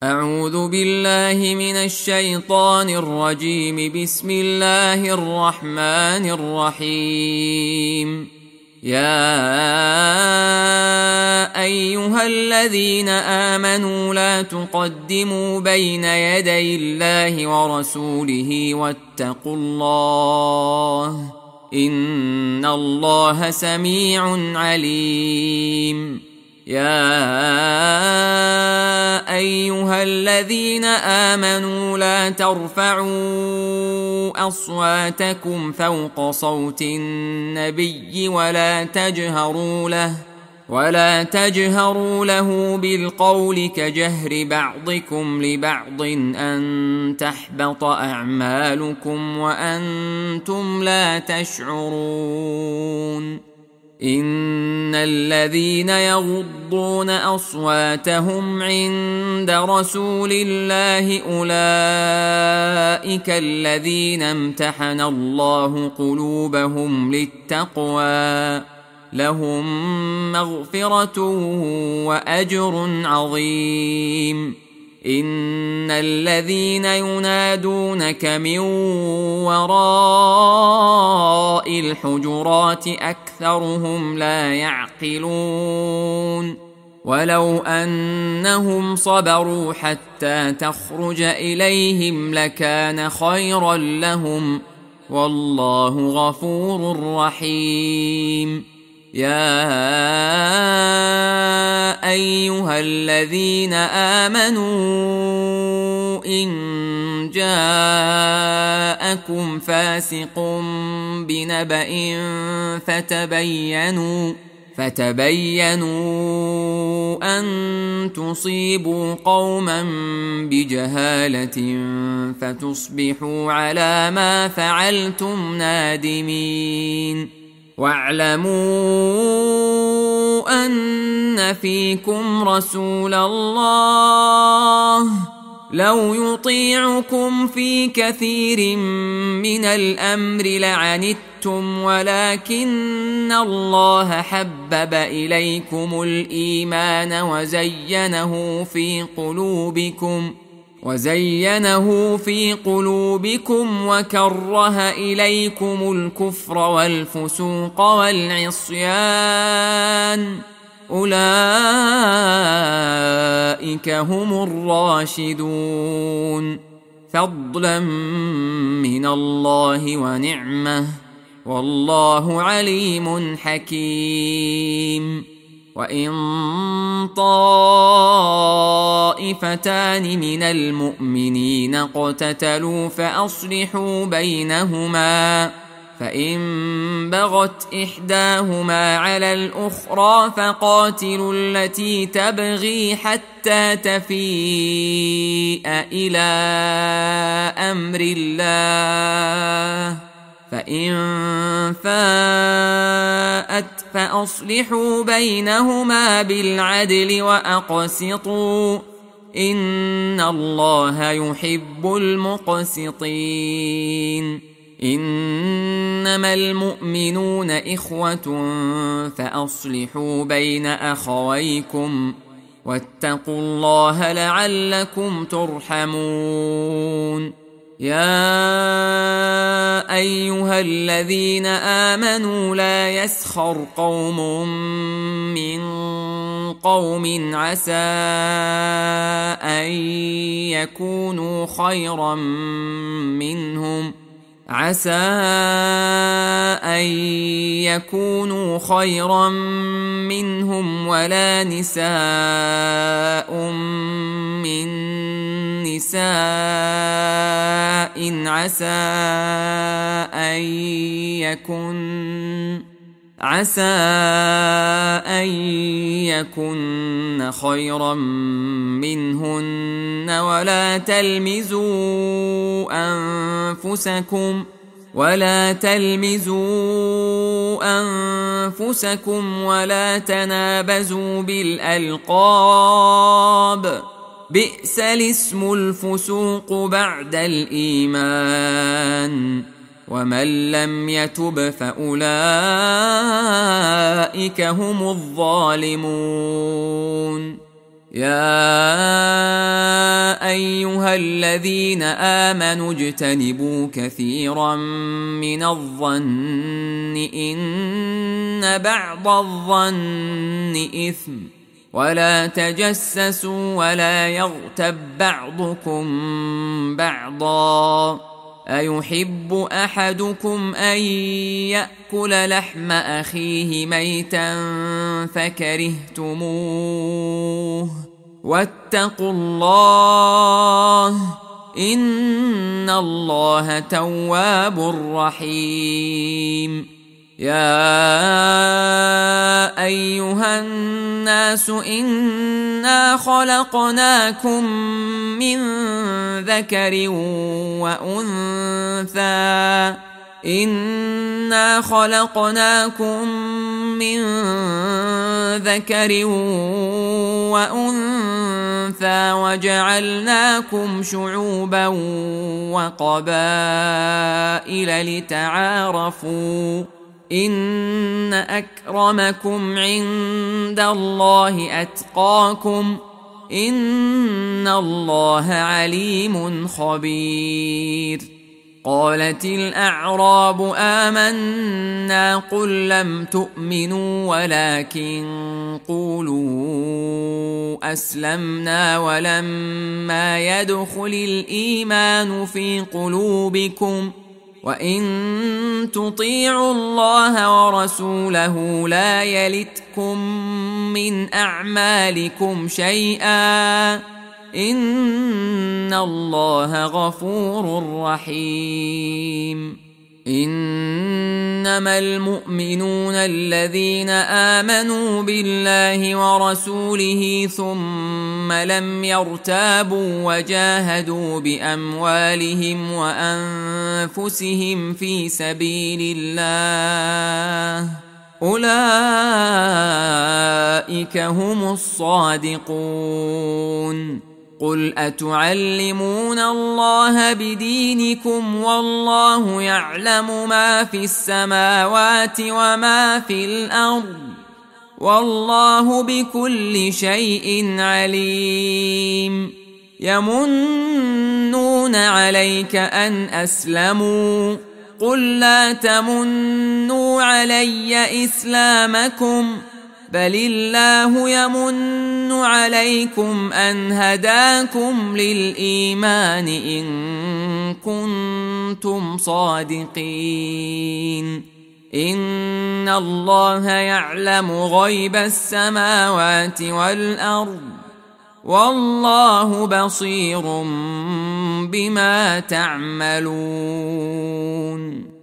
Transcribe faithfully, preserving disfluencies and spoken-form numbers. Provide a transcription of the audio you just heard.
أعوذ بالله من الشيطان الرجيم. بسم الله الرحمن الرحيم. يا أيها الذين آمنوا لا تقدموا بين يدي الله ورسوله واتقوا الله إن الله سميع عليم. يا أيها الذين آمنوا لا ترفعوا أصواتكم فوق صوت النبي ولا تجهروا له ولا تجهروا له بالقول كجهر بعضكم لبعض أن تحبط أعمالكم وأنتم لا تشعرون. إن الذين يغضون أصواتهم عند رسول الله أولئك الذين امتحن الله قلوبهم للتقوى لهم مغفرة وأجر عظيم. إن الذين ينادونك من وراء الحجرات أكثرهم لا يعقلون. ولو أنهم صبروا حتى تخرج إليهم لكان خيرا لهم والله غفور رحيم. يا أيها الذين آمنوا إن جاءكم فاسق بنبأ فتبينوا فتبينوا أن تصيبوا قوما بجهالة فتصبحوا على ما فعلتم نادمين. واعلموا أن فيكم رسول الله لو يطيعكم في كثير من الأمر لعنتم ولكن الله حبب إليكم الإيمان وزينه في قلوبكم وزينه في قلوبكم وكره إليكم الكفر والفسوق والعصيان أولئك هم الراشدون فضلا من الله ونعمة والله عليم حكيم. وإن طائفتان من المؤمنين اقتتلوا فأصلحوا بينهما فإن بغت إحداهما على الأخرى فقاتلوا التي تبغي حتى تفيء إلى أمر الله فإن فاءت فأصلحوا بينهما بالعدل وأقسطوا إن الله يحب المقسطين. إنما المؤمنون إخوة فأصلحوا بين أخويكم واتقوا الله لعلكم ترحمون. يا أيها الذين آمنوا لا يسخر قوم من قوم عسى أن يكونوا خيرا منهم عسى أن يكونوا خيرا منهم ولا نساء من نساء عسى أن يكن عسى أن يكن خيرا منهن ولا تلمزوا أنفسكم ولا تلمزوا أنفسكم ولا تنابزوا بالألقاب بئس الاسم الفسوق بعد الإيمان ومن لم يتب فأولئك هم الظالمون. يا أيها الذين آمنوا اجتنبوا كثيرا من الظن إن بعض الظن إثم ولا تجسسوا ولا يغتب بعضكم بعضا أيحب أحدكم أن يأكل لحم أخيه ميتا فكرهتموه واتقوا الله إن الله تواب رحيم يا أيها الناس إنا خلقناكم من ذكر وأنثى إنا خلقناكم من ذكر وأنثى وجعلناكم شعوبا وقبائل لتعارفوا إن أكرمكم عند الله أتقاكم إن الله عليم خبير قالت الأعراب آمنا قل لم تؤمنوا ولكن قولوا أسلمنا ولما يدخل الإيمان في قلوبكم وإن تطيعوا الله ورسوله لا يلتكم من أعمالكم شيئا إن الله غفور رحيم إنما المؤمنون الذين آمنوا بالله ورسوله ثم لم يرتابوا وجاهدوا بأموالهم وأنفسهم في سبيل الله أولئك هم الصادقون قل أتعلمون الله بدينكم والله يعلم ما في السماوات وما في الأرض والله بكل شيء عليم يمنون عليك أن أسلموا قل لا تمنوا علي إسلامكم بل الله يمن عليكم أن هداكم للإيمان إن كنتم صادقين إن الله يعلم غيب السماوات والأرض والله بصير بما تعملون.